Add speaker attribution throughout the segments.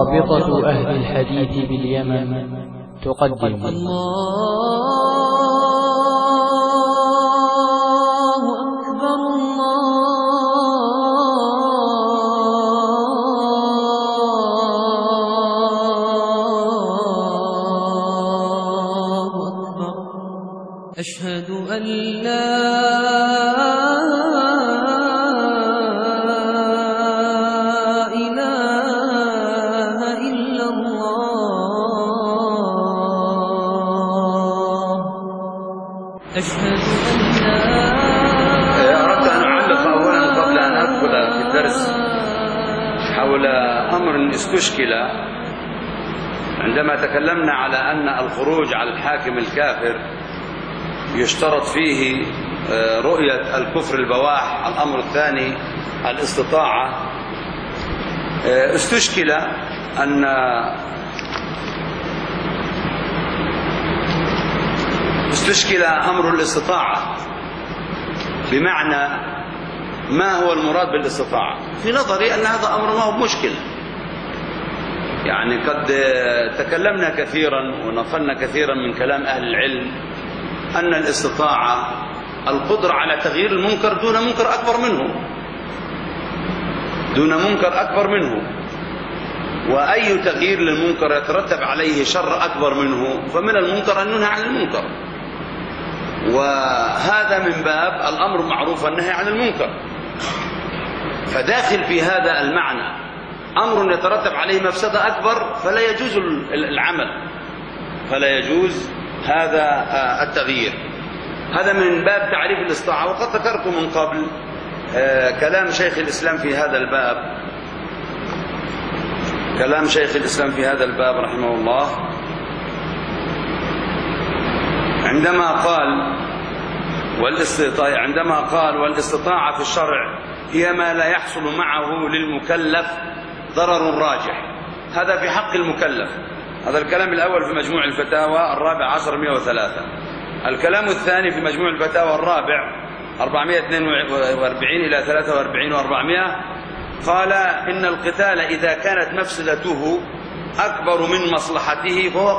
Speaker 1: رابطة أهل الحديث باليمن تقدم
Speaker 2: أشهد أن لا إله إلا الله. أشهد أن لا
Speaker 3: أردت أن أعلق أولا قبل أن أدخل في الدرس حول أمر استشكل عندما تكلمنا على أن الخروج على الحاكم الكافر يشترط فيه رؤية الكفر البواح. الأمر الثاني الاستطاعة. استشكل أمر الاستطاعة، بمعنى ما هو المراد بالاستطاعة؟ في نظري أن هذا أمر ما هو مشكل، يعني قد تكلمنا كثيرا ونقلنا كثيرا من كلام أهل العلم أن الاستطاعة القدرة على تغيير المنكر دون منكر أكبر منه، وأي تغيير للمنكر يترتب عليه شر أكبر منه، فمن المنكر أن ننهى عن المنكر، وهذا من باب الأمر معروف النهي عن المنكر. فداخل في هذا المعنى أمر يترتب عليه مفسدة أكبر فلا يجوز العمل، فلا يجوز هذا التغيير. هذا من باب تعريف الاستطاعة. وقد ذكرت من قبل كلام شيخ الإسلام في هذا الباب رحمه الله، عندما قال والاستطاعة في الشرع هي ما لا يحصل معه للمكلف ضرر راجح. هذا في حق المكلف. هذا الكلام الأول في مجموع الفتاوى الرابع 103. الكلام الثاني في مجموع الفتاوى الرابع 442 إلى 43 و400 قال إن القتال إذا كانت مفسدته أكبر من مصلحته فهو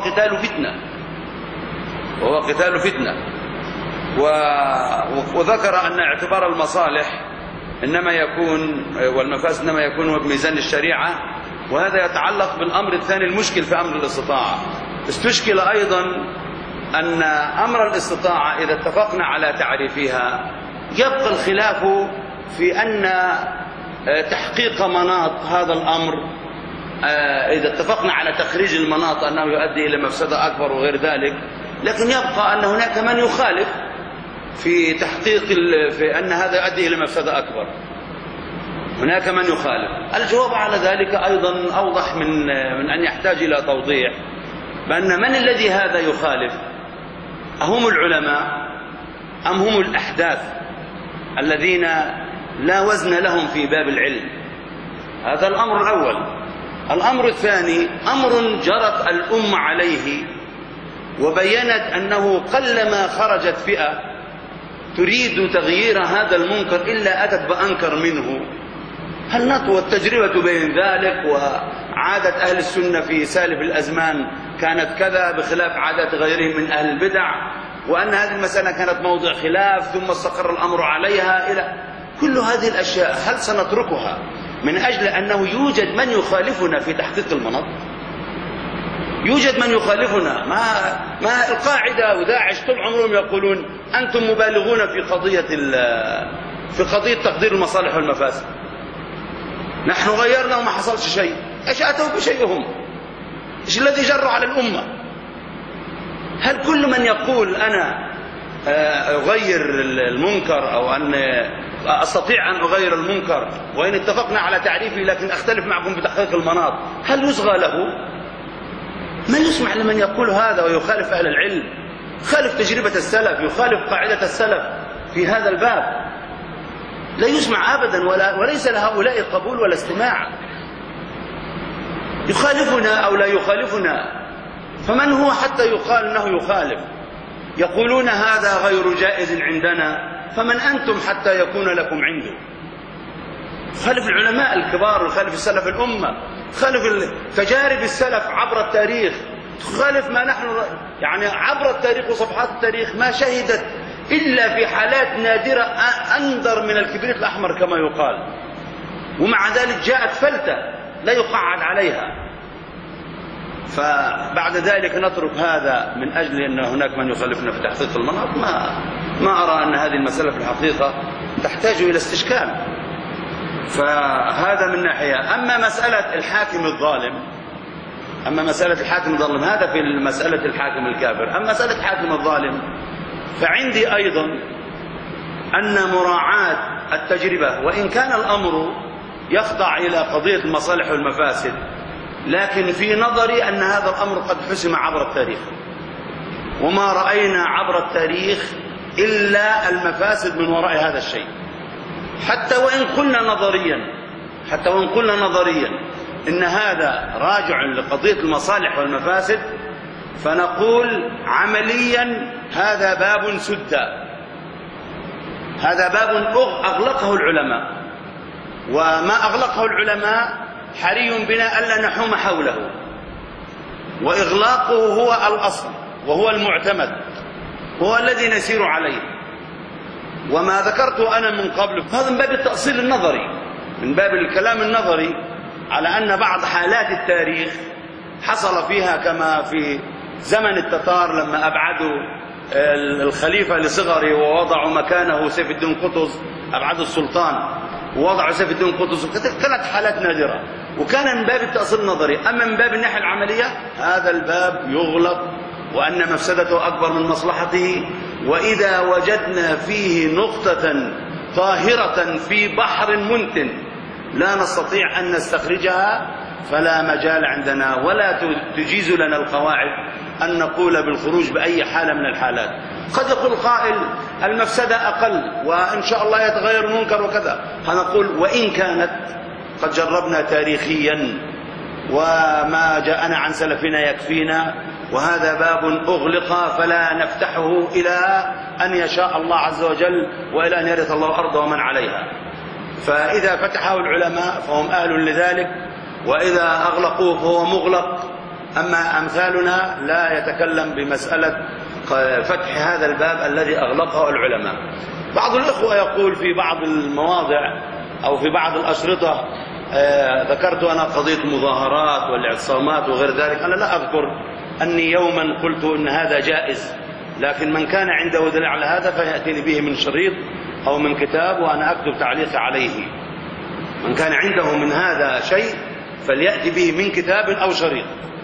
Speaker 3: قتال فتنة. وذكر أن اعتبار المصالح إنما يكون والمفاسد إنما يكون بميزان الشريعة، وهذا يتعلق بالأمر الثاني المشكل في أمر الاستطاعة. استشكل أيضا أن أمر الاستطاعة إذا اتفقنا على تعريفها يبقى الخلاف في أن تحقيق مناط هذا الأمر، إذا اتفقنا على تخريج المناط أنه يؤدي إلى مفسدة أكبر وغير ذلك، لكن يبقى أن هناك من يخالف في تحقيق في أن هذا يؤدي إلى مفسدة أكبر. هناك من يخالف. الجواب على ذلك أيضا أوضح من أن يحتاج إلى توضيح، بأن من الذي هذا يخالف؟ أهم العلماء أم هم الأحداث الذين لا وزن لهم في باب العلم؟ هذا الأمر الأول. الأمر الثاني أمر جرت الأمة عليه وبينت أنه قلما خرجت فئة تريد تغيير هذا المنكر إلا أتت بأنكر منه. هل نطوى التجربة بين ذلك؟ وعادة أهل السنة في سالف الأزمان كانت كذا بخلاف عادات غيرهم من أهل البدع، وأن هذه المسألة كانت موضع خلاف ثم استقر الأمر عليها إلى كل هذه الأشياء. هل سنتركها من أجل أنه يوجد من يخالفنا في تحقيق المناط؟ يوجد من يخالفنا. ما القاعدة وداعش طول عمرهم يقولون أنتم مبالغون في قضية تقدير المصالح والمفاسد. نحن غيرنا وما حصلش شيء. ايش أتوا بشيئهم؟ ايش الذي جروا على الأمة؟ هل كل من يقول أنا أغير المنكر أو أن أستطيع أن أغير المنكر وإن اتفقنا على تعريفه لكن أختلف معكم بتحقيق المناط، هل يصغى له؟ من يسمع لمن يقول هذا ويخالف أهل العلم، يخالف تجربة السلف، يخالف قاعدة السلف في هذا الباب؟ لا يسمع أبدا وليس لهؤلاء قبول ولا استماع. يخالفنا أو لا يخالفنا، فمن هو حتى يقال أنه يخالف؟ يقولون هذا غير جائز عندنا، فمن أنتم حتى يكون لكم عنده؟ يخالف العلماء الكبار ويخالف السلف الأمة تخالف تجارب السلف عبر التاريخ، تخالف ما نحن يعني عبر التاريخ وصفحات التاريخ ما شهدت إلا في حالات نادرة أندر من الكبريت الأحمر كما يقال، ومع ذلك جاءت فلتة لا يقعد عليها. فبعد ذلك نترك هذا من أجل أن هناك من يخالفنا في تحقيق المناط. ما أرى أن هذه المسألة في الحقيقة تحتاج إلى استشكال. فهذا من ناحية. أما مسألة الحاكم الظالم هذا في مسألة الحاكم الكافر. أما مسألة الحاكم الظالم فعندي أيضا أن مراعاة التجربة، وإن كان الأمر يخضع إلى قضية المصالح والمفاسد، لكن في نظري أن هذا الأمر قد حسم عبر التاريخ، وما رأينا عبر التاريخ إلا المفاسد من وراء هذا الشيء. حتى وإن قلنا نظريا إن هذا راجع لقضية المصالح والمفاسد، فنقول عمليا هذا باب سد، هذا باب أغلقه العلماء، وما أغلقه العلماء حري بنا ألا نحوم حوله، وإغلاقه هو الأصل وهو المعتمد وهو الذي نسير عليه. وما ذكرت أنا من قبل هذا من باب التأصيل النظري، من باب الكلام النظري على أن بعض حالات التاريخ حصل فيها كما في زمن التتار لما أبعدوا الخليفة لصغره ووضعوا مكانه سيف الدين قطز، أبعدوا السلطان ووضعوا سيف الدين قطز، كانت حالات نادرة وكان من باب التأصيل النظري. أما من باب الناحية العملية هذا الباب يغلق، وأن مفسدته أكبر من مصلحته. وإذا وجدنا فيه نقطة طاهرة في بحر منتن لا نستطيع أن نستخرجها فلا مجال عندنا ولا تجيز لنا القواعد أن نقول بالخروج بأي حالة من الحالات. قد يقول قائل المفسدة أقل وإن شاء الله يتغير المنكر وكذا، هنقول وإن كانت قد جربنا تاريخيا وما جاءنا عن سلفنا يكفينا، وهذا باب أغلق فلا نفتحه إلى أن يشاء الله عز وجل وإلى أن يرث الله الأرض ومن عليها. فإذا فتحه العلماء فهم أهل لذلك، وإذا أغلقوه فهو مغلق. أما أمثالنا لا يتكلم بمسألة فتح هذا الباب الذي أغلقه العلماء. بعض الإخوة يقول في بعض المواضع أو في بعض الأشرطة ذكرت أنا قضية المظاهرات والاعتصامات وغير ذلك. أنا لا أذكر أني يوما قلت إن هذا جائز، لكن من كان عنده دليل على هذا فيأتيني به من شريط أو من كتاب وأنا أكتب تعليق عليه. من كان عنده من هذا شيء فليأتي به من كتاب أو شريط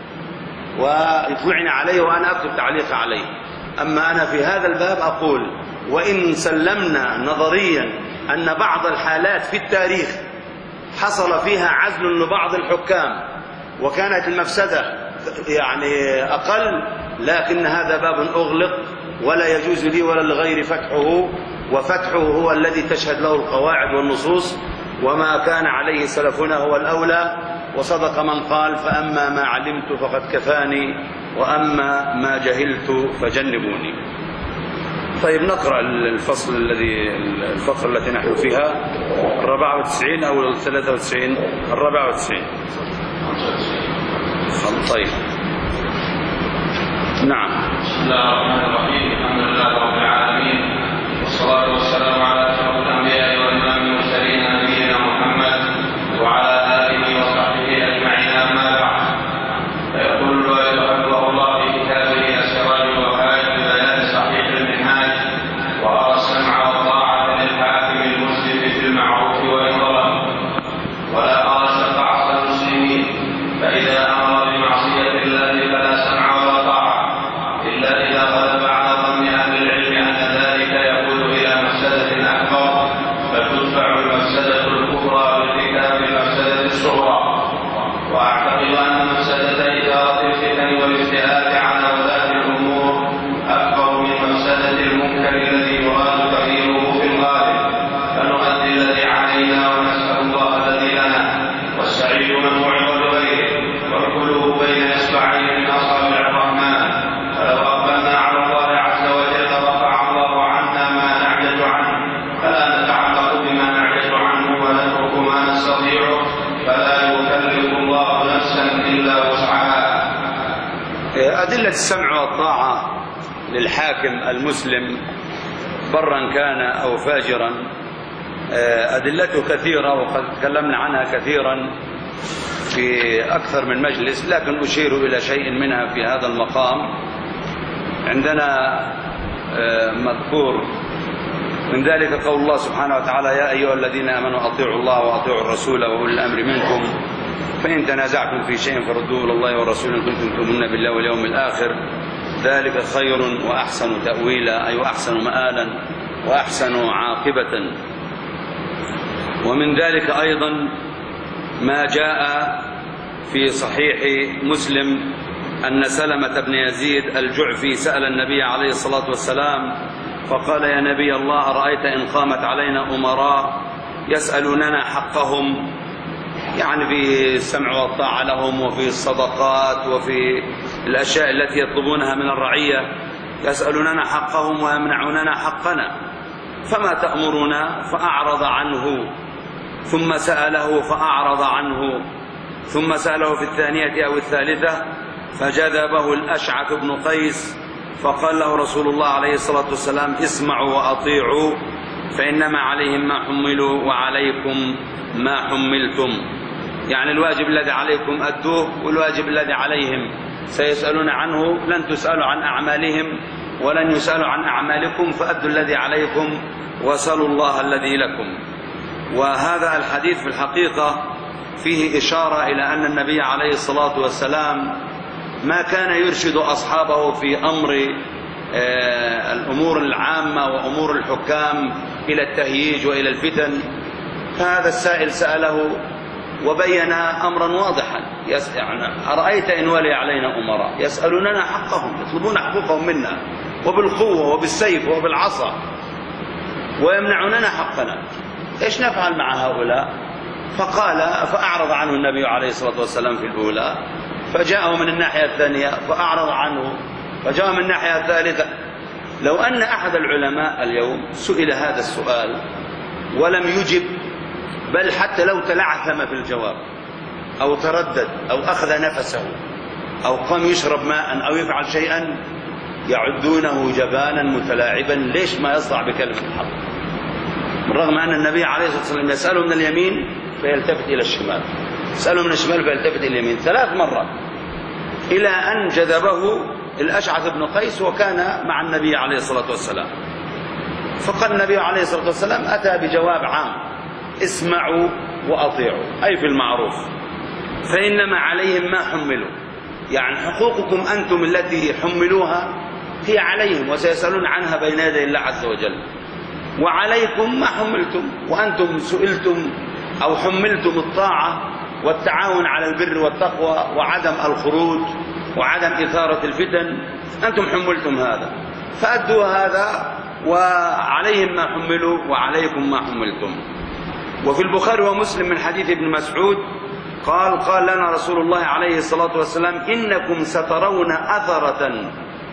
Speaker 3: ويطلعني عليه وأنا أكتب تعليق عليه. أما أنا في هذا الباب أقول وإن سلمنا نظريا أن بعض الحالات في التاريخ حصل فيها عزل لبعض الحكام وكانت المفسدة يعني أقل، لكن هذا باب أغلق ولا يجوز لي ولا لغير فتحه، وفتحه هو الذي تشهد له القواعد والنصوص، وما كان عليه سلفنا هو الأولى. وصدق من قال فأما ما علمت فقد كفاني وأما ما جهلت فجنبوني. طيب نقرأ الفصل الفقرة التي نحن فيها 94 أو 93 94. طيب نعم.
Speaker 4: بسم الله الرحمن الرحيم. الحمد لله رب العالمين، والصلاة والسلام على أشرف الأنبياء وإمام المرسلين نبينا محمد وعلى آله وصحبه أجمعين. أما بعد، فيقول الوالد حفظه الله في كتابه السراج الوهاج ببيان صحيح المنهاج: وأرى السمع والطاعة للحاكم المسلم في المعروف وإن ظلم، ولا أرى شفاعة المسلمين، فإذا أمر بمعصية الله فلا سمع ولا طاعة إلا إذا غلب على
Speaker 3: أدلة السمع والطاعة للحاكم المسلم برا كان أو فاجرا أدلته كثيرة، وقد تكلمنا عنها كثيرا في أكثر من مجلس، لكن أشير إلى شيء منها في هذا المقام. عندنا مذكور من ذلك قول الله سبحانه وتعالى: يا أيها الذين آمنوا أطيعوا الله وأطيعوا الرسول وأولي الأمر منكم فإن تنازعتم في شيء فردوه إلى الله والرسول إن كنتم تؤمنون بالله واليوم الآخر ذلك خير وأحسن تأويلا، أي أحسن مآلا وأحسن عاقبة. ومن ذلك أيضا ما جاء في صحيح مسلم أن سلمة بن يزيد الجعفي سأل النبي عليه الصلاة والسلام فقال: يا نبي الله، أرأيت إن قامت علينا أمراء يسألوننا حقهم، يعني في السمع والطاعة لهم وفي الصدقات وفي الأشياء التي يطلبونها من الرعية، يسألوننا حقهم ويمنعوننا حقنا، فما تأمرنا؟ فأعرض عنه، ثم سأله فأعرض عنه، ثم سأله في الثانية أو الثالثة فجذبه الأشعث بن قيس، فقال له رسول الله عليه الصلاة والسلام: اسمعوا وأطيعوا فإنما عليهم ما حملوا وعليكم ما حملتم. يعني الواجب الذي عليكم أدوه، والواجب الذي عليهم سيسألون عنه، لن تسألوا عن أعمالهم ولن يسألوا عن أعمالكم، فأدوا الذي عليكم وسلوا الله الذي لكم. وهذا الحديث في الحقيقة فيه إشارة إلى أن النبي عليه الصلاة والسلام ما كان يرشد أصحابه في أمر الأمور العامة وأمور الحكام إلى التهييج وإلى الفتن. فهذا السائل سأله وبين أمرا واضحا: يعني أرأيت إن ولي علينا أمراء يسألوننا حقهم، يطلبون حقوقهم منا وبالقوة وبالسيف وبالعصا ويمنعوننا حقنا، إيش نفعل مع هؤلاء؟ فقال: فأعرض عنه النبي عليه الصلاة والسلام في الأولى، فجاءه من الناحية الثانية فأعرض عنه، فجاءه من الناحية الثالثة. لو أن أحد العلماء اليوم سئل هذا السؤال ولم يجب، بل حتى لو تلعثم في الجواب أو تردد أو أخذ نفسه أو قام يشرب ماء أو يفعل شيئا، يعدونه جبانا متلاعبا. ليش ما يصدع بكلمة الحق؟ بالرغم أن النبي عليه الصلاة والسلام يسأله من اليمين فيلتفت إلى الشمال، يسأله من الشمال فيلتفت إلى اليمين 3 مرات، إلى أن جذبه الأشعث بن قيس وكان مع النبي عليه الصلاة والسلام. فقال النبي عليه الصلاة والسلام أتى بجواب عام: اسمعوا وأطيعوا، أي في المعروف، فإنما عليهم ما حملوا، يعني حقوقكم أنتم التي حملوها هي عليهم وسيسألون عنها بين يدي الله عز وجل، وعليكم ما حملتم، وأنتم سئلتم أو حملتم الطاعة والتعاون على البر والتقوى وعدم الخروج وعدم إثارة الفتن، أنتم حملتم هذا فأدوا هذا، وعليهم ما حملوا وعليكم ما حملتم. وفي البخاري ومسلم من حديث ابن مسعود قال لنا رسول الله عليه الصلاة والسلام: إنكم سترون أثرة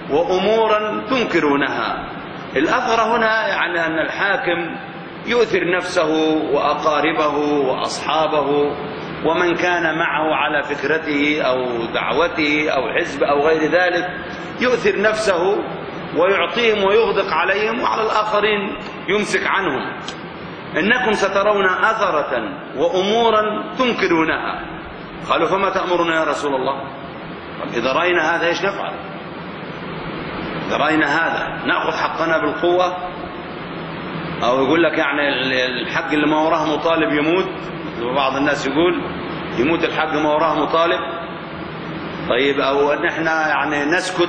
Speaker 3: وأمورا تنكرونها. الأثر هنا يعني أن الحاكم يؤثر نفسه وأقاربه وأصحابه ومن كان معه على فكرته أو دعوته أو حزب أو غير ذلك، يؤثر نفسه ويعطيهم ويغدق عليهم، وعلى الآخرين يمسك عنهم. إنكم سترون أثرة وأمورا تنكرونها. قالوا: فما تأمرنا يا رسول الله؟ إذا رأينا هذا إيش نفعل؟ إذا رأينا هذا نأخذ حقنا بالقوة، أو يقول لك يعني الحق اللي ما وراه مطالب يموت، بعض الناس يقول يموت الحق ما وراه مطالب. طيب، أو نحن يعني نسكت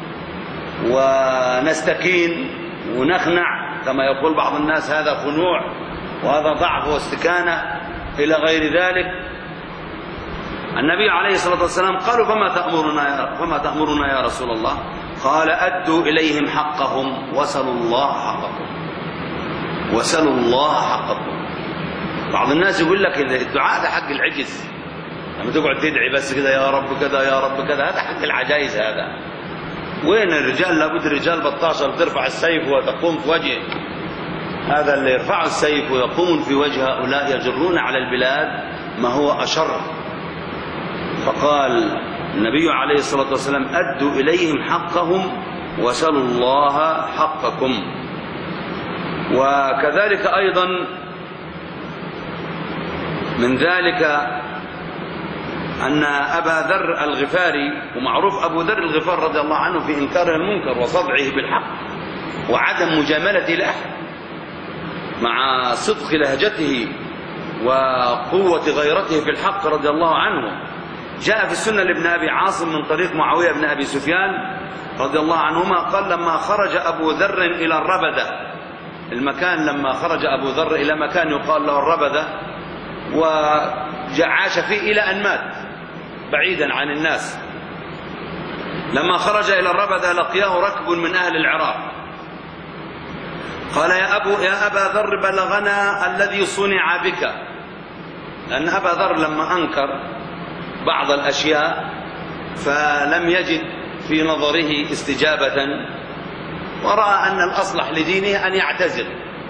Speaker 3: ونستكين ونخنع كما يقول بعض الناس، هذا خنوع وهذا ضعف واستكانة إلى غير ذلك. النبي عليه الصلاة والسلام قالوا: فما تأمرنا يا رسول الله؟ قال: أدوا إليهم حقهم وسلوا الله حقكم، وسلوا الله حقكم. بعض الناس يقول لك الدعاء ده حق العجز، لما تقعد تدعي بس كده يا رب كذا يا رب كذا، هذا حق العجائز. هذا وين الرجال؟ لابد الرجال بطاشة ترفع السيف وتقوم في وجهه. هذا اللي يرفعوا السيف ويقومون في وجه هؤلاء يجرون على البلاد ما هو أشر. فقال: النبي عليه الصلاة والسلام أدوا إليهم حقهم وسلوا الله حقكم. وكذلك أيضا من ذلك أن أبا ذر الغفاري، ومعروف أبو ذر الغفار رضي الله عنه في إنكاره المنكر وصدعه بالحق وعدم مجاملته لأحد، مع صدق لهجته وقوة غيرته في الحق رضي الله عنه. جاء في السنة لابن أبي عاصم من طريق معاوية بن أبي سفيان رضي الله عنهما قال: لما خرج أبو ذر إلى الربدة، المكان لما خرج أبو ذر إلى مكان يقال له الربدة، وعاش فيه إلى أن مات بعيدا عن الناس. لما خرج إلى الربدة لقياه ركب من أهل العراق، قال: يا أبا ذر بلغنا الذي صنع بك. لأن أبا ذر لما أنكر بعض الأشياء فلم يجد في نظره استجابة، ورأى أن الأصلح لدينه أن يعتزل،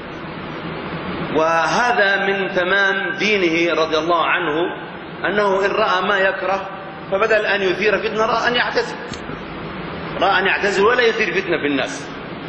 Speaker 3: وهذا من تمام دينه رضي الله عنه، أنه إن رأى ما يكره فبدل أن يثير فتنة رأى أن يعتزل ولا يثير فتنة في الناس.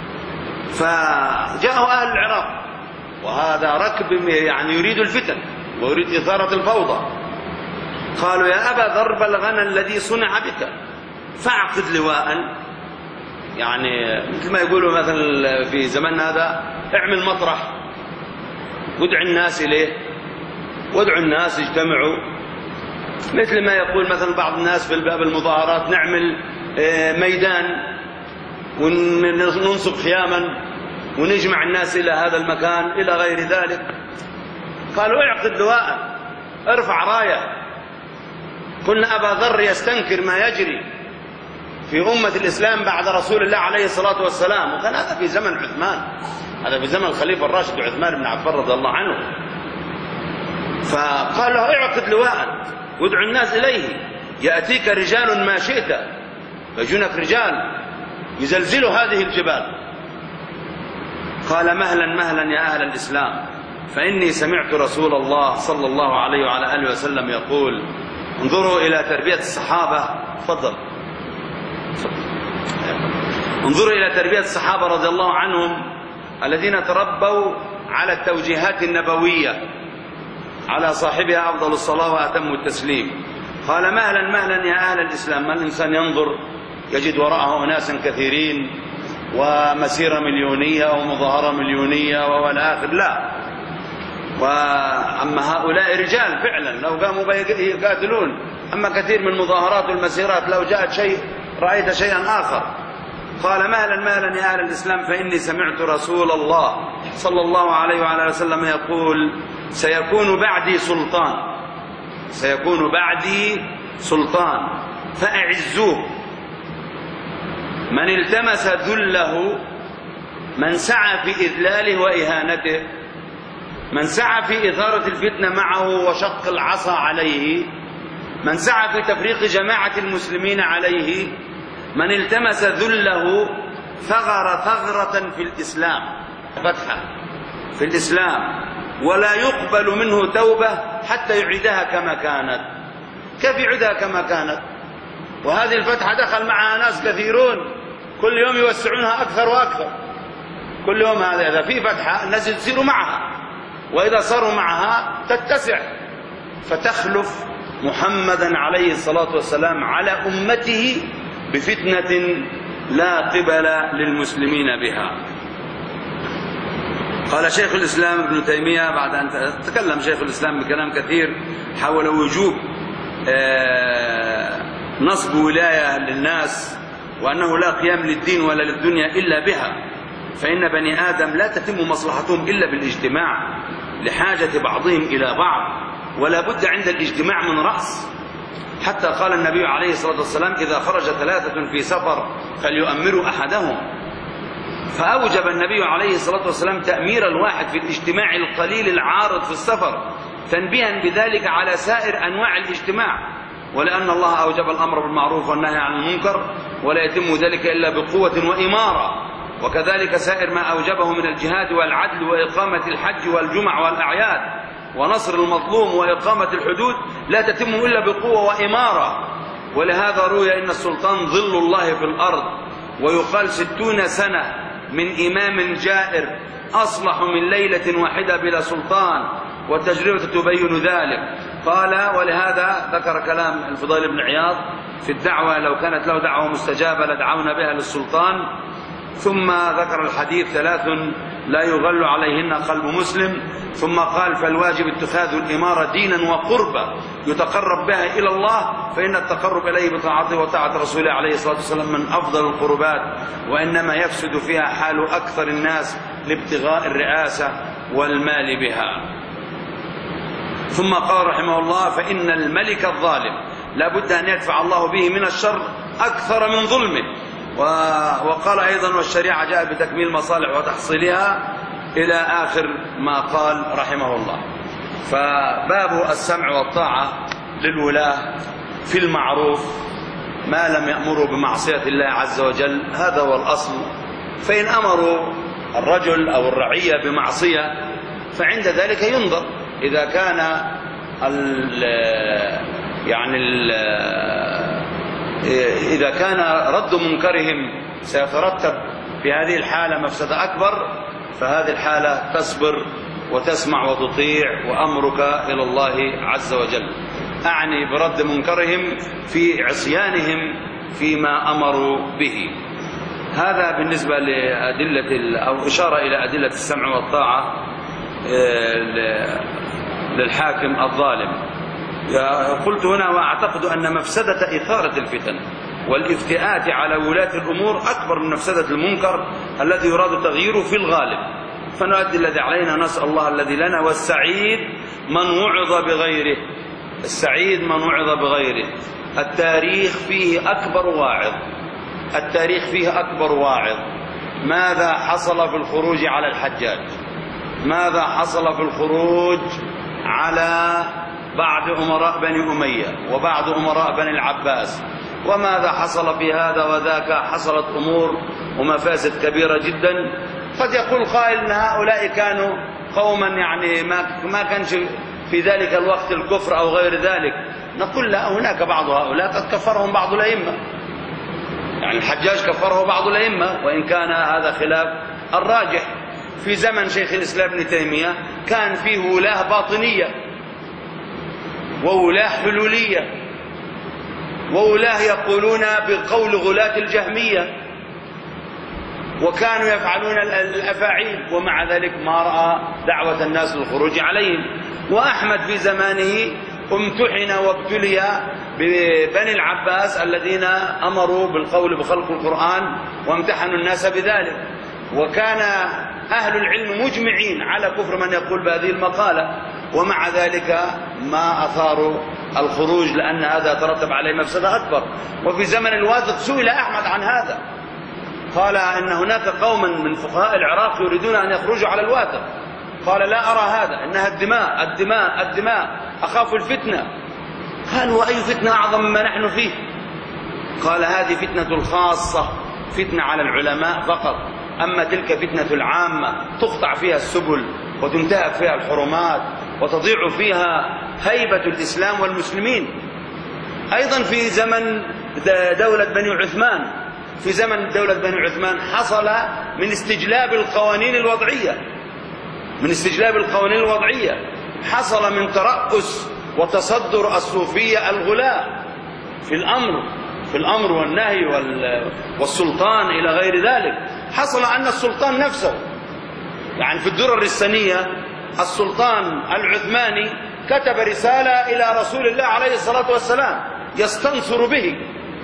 Speaker 3: فجاءه أهل العراق، وهذا ركب يعني يريد الفتن ويريد إثارة الفوضى، قالوا: يا أبا ذر بلغنا الذي صنع بك فاعقد لواء. يعني مثل ما يقولوا مثلا في زماننا هذا: اعمل مطرح وادع الناس إليه، وادعوا الناس يجتمعوا، مثل ما يقول مثلا بعض الناس في الباب المظاهرات: نعمل ميدان وننصب خياما ونجمع الناس إلى هذا المكان إلى غير ذلك. قالوا: اعقد لواء، ارفع راية. كنا أبا ذر يستنكر ما يجري في أمة الإسلام بعد رسول الله عليه الصلاة والسلام، وكان هذا في زمن عثمان، هذا في زمن الخليفة الراشد عثمان بن عفان رضي الله عنه. فقال له: اعقد لواء وادعو الناس إليه، يأتيك رجال ما شئت، يجونك رجال يزلزلوا هذه الجبال. قال: مهلا مهلا يا أهل الإسلام، فإني سمعت رسول الله صلى الله عليه وعلى آله وسلم يقول: انظروا إلى تربية الصحابة. تفضل. انظروا إلى تربية الصحابة رضي الله عنهم الذين تربوا على التوجيهات النبوية على صاحبها أفضل الصلاة وأتم التسليم. قال: مهلا مهلا يا أهل الإسلام. ما الإنسان ينظر يجد وراءه أناسا كثيرين ومسيرة مليونية ومظاهرة مليونية والآخر، لا. وأما هؤلاء رجال فعلا لو قاموا يقاتلون، أما كثير من المظاهرات والمسيرات لو جاءت شيء رأيت شيئا آخر. قال: مهلا مهلا يا أهل الإسلام، فإني سمعت رسول الله صلى الله عليه وعلى وسلم يقول: سيكون بعدي سلطان فأعزوه، من التمس ذله، من سعى في إذلاله وإهانته، من سعى في إثارة الفتنة معه وشق العصا عليه، من سعى في تفريق جماعة المسلمين عليه، من التمس ذله ثغر ثغرة في الإسلام، فتحة في الإسلام، ولا يقبل منه توبة حتى يعيدها كما كانت. كيف يعيدها كما كانت؟ وهذه الفتحة دخل معها ناس كثيرون كل يوم يوسعونها أكثر وأكثر، كل يوم هذا في فتحة الناس يسيروا معها، وإذا صاروا معها تتسع، فتخلف محمدا عليه الصلاة والسلام على أمته بفتنة لا قبل للمسلمين بها. قال شيخ الإسلام ابن تيمية بعد أن تكلم شيخ الإسلام بكلام كثير حول وجوب نصب ولاية للناس، وأنه لا قيام للدين ولا للدنيا إلا بها، فإن بني آدم لا تتم مصلحتهم إلا بالاجتماع لحاجة بعضهم إلى بعض، ولا بد عند الاجتماع من رأس. حتى قال النبي عليه الصلاة والسلام: إذا خرج 3 في سفر فليؤمروا أحدهم. فأوجب النبي عليه الصلاة والسلام تأمير الواحد في الاجتماع القليل العارض في السفر، تنبيها بذلك على سائر أنواع الاجتماع، ولأن الله أوجب الأمر بالمعروف والنهي عن المنكر، ولا يتم ذلك إلا بقوة وإمارة. وكذلك سائر ما أوجبه من الجهاد والعدل وإقامة الحج والجمع والأعياد ونصر المظلوم وإقامة الحدود لا تتم إلا بقوة وإمارة. ولهذا روي إن السلطان ظل الله في الأرض، ويقال 60 سنة من إمام جائر أصلح من ليلة واحدة بلا سلطان، والتجربة تبين ذلك. قال ولهذا ذكر كلام الفضيل بن عياض في الدعوة: لو كانت له دعوة مستجابة لدعونا بها للسلطان. ثم ذكر الحديث: 3 لا يغل عليهن قلب مسلم. ثم قال: فالواجب اتخاذ الإمارة دينا وقربة يتقرب بها إلى الله، فإن التقرب إليه بطاعته وطاعة رسوله عليه الصلاة والسلام من أفضل القربات، وإنما يفسد فيها حال أكثر الناس لابتغاء الرئاسة والمال بها. ثم قال رحمه الله: فإن الملك الظالم لا بد أن يدفع الله به من الشر أكثر من ظلمه. وقال أيضا: والشريعة جاءت بتكميل مصالح وتحصيلها، إلى آخر ما قال رحمه الله. فباب السمع والطاعة للولاة في المعروف ما لم يأمروا بمعصية الله عز وجل، هذا هو الأصل. فإن أمروا الرجل أو الرعية بمعصية فعند ذلك ينظر إذا كان إذا كان رد منكرهم سيترتب في هذه الحالة مفسدة أكبر، فهذه الحالة تصبر وتسمع وتطيع، وأمرك إلى الله عز وجل. أعني برد منكرهم في عصيانهم فيما أمروا به. هذا بالنسبة لأدلة أو إشارة إلى أدلة السمع والطاعة للحاكم الظالم. قلت هنا: وأعتقد أن مفسدة إثارة الفتن والافتئات على ولاة الأمور أكبر من مفسدة المنكر الذي يراد تغييره في الغالب. فنؤدي الذي علينا، نسأل الله الذي لنا. والسعيد من وعظ بغيره، السعيد من وعظ بغيره. التاريخ فيه أكبر واعظ، التاريخ فيه أكبر واعظ. ماذا حصل في الخروج على الحجاج؟ ماذا حصل في الخروج على بعض أمراء بني أمية وبعض أمراء بني العباس؟ وماذا حصل في هذا وذاك؟ حصلت أمور ومفاسد كبيرة جدا. قد يقول قائل أن هؤلاء كانوا قوما يعني ما كانش في ذلك الوقت الكفر أو غير ذلك. نقول لا، هناك بعض هؤلاء قد كفرهم بعض الأئمة، يعني الحجاج كفره بعض الأئمة، وإن كان هذا خلاف الراجح. في زمن شيخ الإسلام ابن تيمية كان فيه ولاة باطنية وولاة حلولية وولاة يقولون بقول غلاة الجهمية، وكانوا يفعلون الأفاعيل، ومع ذلك ما رأى دعوة الناس للخروج عليهم. وأحمد في زمانه امتحن وابتلي ببني العباس الذين أمروا بالقول بخلق القرآن وامتحنوا الناس بذلك، وكان أهل العلم مجمعين على كفر من يقول بهذه المقالة، ومع ذلك ما أثاروا الخروج لأن هذا يترتب عليه مفسدة أكبر. وفي زمن الواثق سئل أحمد عن هذا، قال إن هناك قوما من فقهاء العراق يريدون أن يخرجوا على الواثق، قال لا أرى هذا، إنها الدماء الدماء الدماء، أخاف الفتنة. قال: وأي فتنة أعظم مما نحن فيه؟ قال: هذه فتنة الخاصة، فتنة على العلماء فقط، أما تلك فتنة العامة تقطع فيها السبل وتنتهك فيها الحرمات وتضيع فيها هيبة الإسلام والمسلمين. أيضا في زمن دولة بني عثمان، في زمن دولة بني عثمان حصل من استجلاب القوانين الوضعية، من استجلاب القوانين الوضعية حصل من ترأس وتصدر الصوفية الغلاة في الأمر والنهي والسلطان إلى غير ذلك. حصل أن السلطان نفسه، يعني في الدرر السنية السلطان العثماني كتب رسالة إلى رسول الله عليه الصلاة والسلام يستنصر به،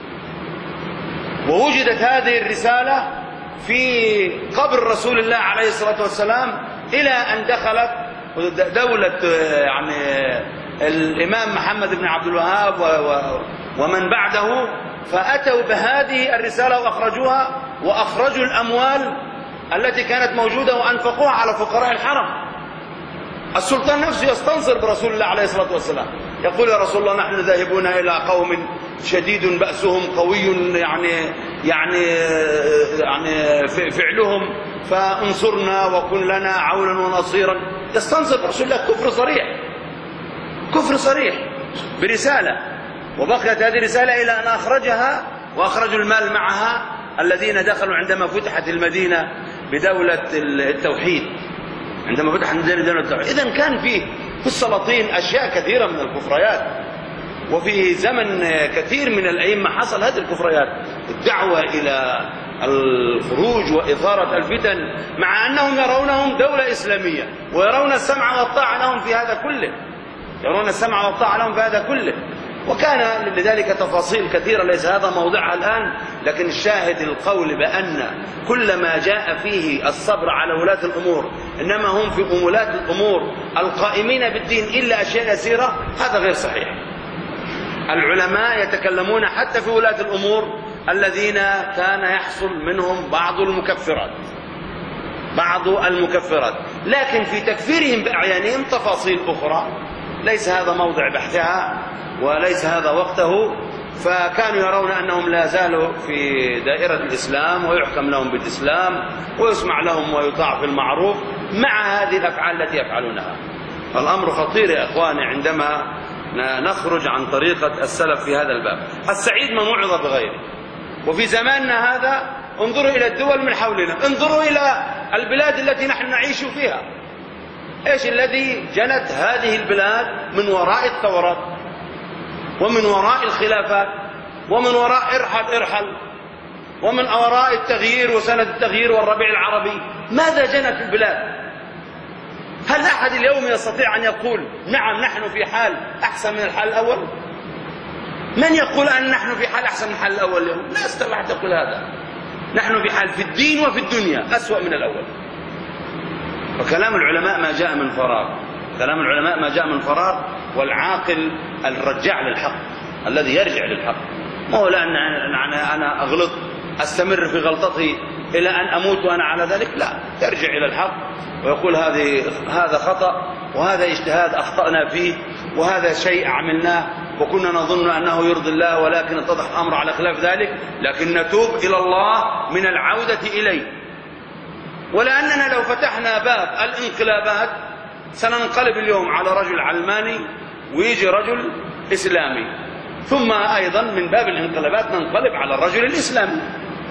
Speaker 3: ووجدت هذه الرسالة في قبر رسول الله عليه الصلاة والسلام إلى أن دخلت دولة يعني الإمام محمد بن عبد الوهاب ومن بعده، فأتوا بهذه الرسالة وأخرجوها، وأخرجوا الأموال التي كانت موجودة وأنفقوها على فقراء الحرم. السلطان نفسه يستنصر برسول الله عليه الصلاة والسلام، يقول: يا رسول الله، نحن ذاهبون إلى قوم شديد بأسهم قوي، يعني فعلهم، فانصرنا وكن لنا عونا ونصيرا. يستنصر برسول الله، كفر صريح، كفر صريح برسالة. وبقيت هذه الرسالة إلى أن أخرجها وأخرجوا المال معها الذين دخلوا عندما فتحت المدينة بدولة التوحيد، عندما فتحت المدينة بدولة التوحيد. إذن كان في السلاطين أشياء كثيرة من الكفريات، وفي زمن كثير من الأئمة حصل هذه الكفريات، الدعوة إلى الخروج وإثارة الفتن، مع أنهم يرونهم دولة إسلامية ويرون السمع والطاعة لهم في هذا كله، يرون السمع والطاعة لهم في هذا كله. وكان لذلك تفاصيل كثيرة ليس هذا موضعها الآن، لكن الشاهد القول بأن كل ما جاء فيه الصبر على ولاة الأمور إنما هم في ولاة الأمور القائمين بالدين إلا أشياء يسيرة، هذا غير صحيح. العلماء يتكلمون حتى في ولاة الأمور الذين كان يحصل منهم بعض المكفرات، لكن في تكفيرهم بأعيانهم تفاصيل أخرى ليس هذا موضع بحثها وليس هذا وقته. فكانوا يرون أنهم لا زالوا في دائرة الإسلام ويحكم لهم بالإسلام ويسمع لهم ويطاع في المعروف مع هذه الأفعال التي يفعلونها. الأمر خطير يا إخواني عندما نخرج عن طريقة السلف في هذا الباب. السعيد من وعظ بغيره. وفي زماننا هذا انظروا إلى الدول من حولنا، انظروا إلى البلاد التي نحن نعيش فيها، إيش الذي جنت هذه البلاد من وراء الثورات ومن وراء الخلافات ومن وراء ارحل ومن وراء التغيير وسنة التغيير والربيع العربي. ماذا جنت البلاد؟ هل أحد اليوم يستطيع أن يقول نعم نحن في حال أحسن من الحال الأول؟ من يقول أن نحن في حال أحسن من الحال الأول اليوم؟ لا استطيع أن تقول هذا. نحن في حال في الدين وفي الدنيا أسوأ من الأول. وكلام العلماء ما جاء من فراغ، كلام العلماء ما جاء من فراغ. والعاقل الرجاع للحق الذي يرجع للحق، ما هو لأن أنا أغلط أستمر في غلطتي إلى أن أموت وأنا على ذلك، لا، يرجع إلى الحق ويقول هذا خطأ وهذا اجتهاد أخطأنا فيه وهذا شيء عملناه وكنا نظن أنه يرضي الله ولكن اتضح الأمر على خلاف ذلك، لكن نتوب إلى الله من العودة إليه. ولأننا لو فتحنا باب الانقلابات سننقلب اليوم على رجل علماني ويجي رجل إسلامي، ثم أيضا من باب الانقلابات ننقلب على الرجل الإسلامي.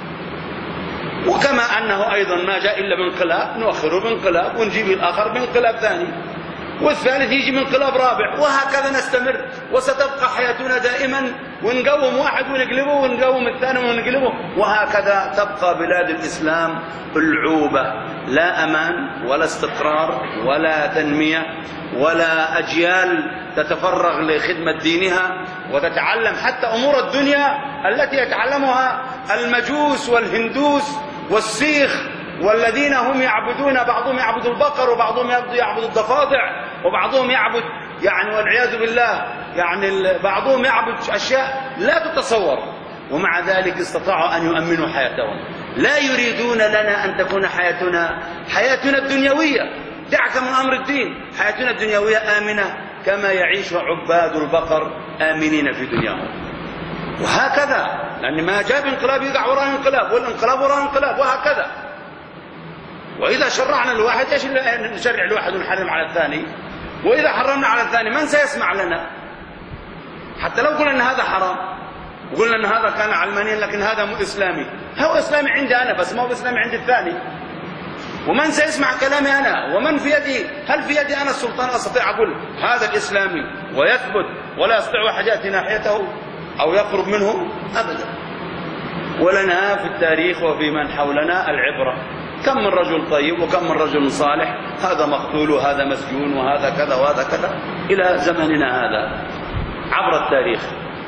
Speaker 3: وكما أنه أيضا ما جاء إلا بانقلاب نؤخره بانقلاب ونجيب الآخر بانقلاب ثاني والثالث يجي بانقلاب رابع، وهكذا نستمر وستبقى حياتنا دائما ونقوم واحد ونقلبه ونقوم الثاني ونقلبه، وهكذا تبقى بلاد الإسلام العوبة، لا أمان ولا استقرار ولا تنمية ولا أجيال تتفرغ لخدمة دينها وتتعلم حتى أمور الدنيا التي يتعلمها المجوس والهندوس والسيخ والذين هم يعبدون، بعضهم يعبد البقر وبعضهم يعبد الضفادع وبعضهم يعبد والعياذ بالله بعضهم يعبد أشياء لا تتصور، ومع ذلك استطاعوا أن يؤمنوا حياتهم. لا يريدون لنا أن تكون حياتنا الدنيوية، دعك من أمر الدين، حياتنا الدنيوية آمنة كما يعيش عباد البقر آمنين في دنياهم. وهكذا، لأن ما جاء بانقلاب يقع وراء انقلاب والانقلاب وراء انقلاب وهكذا. وإذا شرعنا الواحد ايش نشرع الواحد ونحرم على الثاني؟ وإذا حرمنا على الثاني من سيسمع لنا؟ حتى لو قلنا أن هذا حرام وقلنا أن هذا كان علمانيا لكن هذا مو إسلامي، هو إسلامي عندي أنا بس ما هو إسلامي عند الثاني. ومن سيسمع كلامي أنا؟ ومن في يدي؟ هل في يدي أنا السلطان أستطيع أقول هذا الإسلامي ويثبت ولا يستطيع حاجاتي ناحيته أو يقرب منه؟ أبدا. ولنا في التاريخ وفي من حولنا العبرة، كم من رجل طيب وكم من رجل صالح، هذا مقتول وهذا مسجون وهذا كذا وهذا كذا إلى زمننا هذا عبر التاريخ.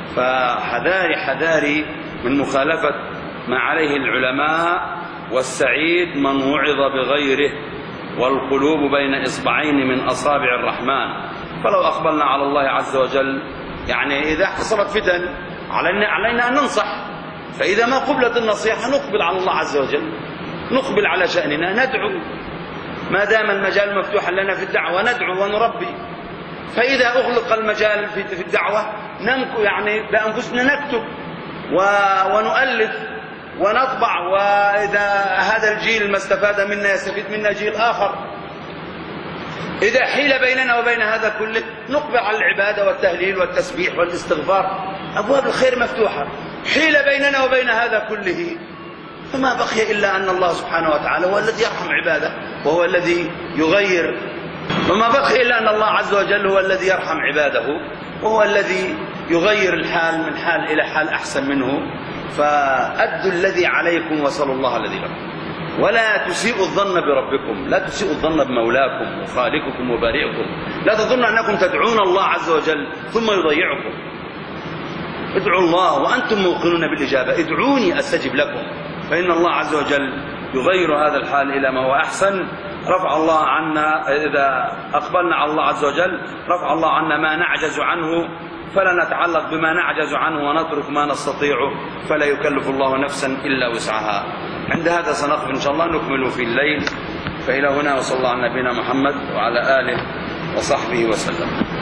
Speaker 3: فحذاري من مخالفة ما عليه العلماء. والسعيد من وعظ بغيره والقلوب بين إصبعين من أصابع الرحمن. فلو أقبلنا على الله عز وجل إذا حصلت فتن علينا أن ننصح، فإذا ما قبلت النصيحة نقبل على الله عز وجل، نقبل على شأننا، ندعو ما دام المجال مفتوحا لنا في الدعوة، ندعو ونربي. فإذا أغلق المجال في الدعوة بأنفسنا نكتب ونؤلف ونطبع، وإذا هذا الجيل ما استفاد منا يستفيد منا جيل آخر. إذا حيل بيننا وبين هذا كله نقبل على العبادة والتهليل والتسبيح والاستغفار. أبواب الخير مفتوحة، حيل بيننا وبين هذا كله، فما بقي إلا أن الله سبحانه وتعالى هو الذي يرحم عباده وهو الذي يغير، وما بقي إلا أن الله عز وجل هو الذي يرحم عباده وهو الذي يغير الحال من حال إلى حال أحسن منه. فأدوا الذي عليكم وصلوا الله الذي لكم، ولا تسيئوا الظن بربكم، لا تسيئوا الظن بمولاكم وخالقكم وبارئكم. لا تظنوا أنكم تدعون الله عز وجل ثم يضيعكم. ادعوا الله وأنتم موقنون بالإجابة، ادعوني أستجب لكم، فإن الله عز وجل يغير هذا الحال إلى ما هو أحسن. رفع الله عنا، إذا أقبلنا على الله عز وجل رفع الله عنا ما نعجز عنه، فلا نتعلق بما نعجز عنه ونترك ما نستطيع، فلا يكلف الله نفسا إلا وسعها. عند هذا سنقف إن شاء الله، نكمل في الليل. فإلى هنا، وصلى الله على نبينا محمد وعلى آله وصحبه وسلم.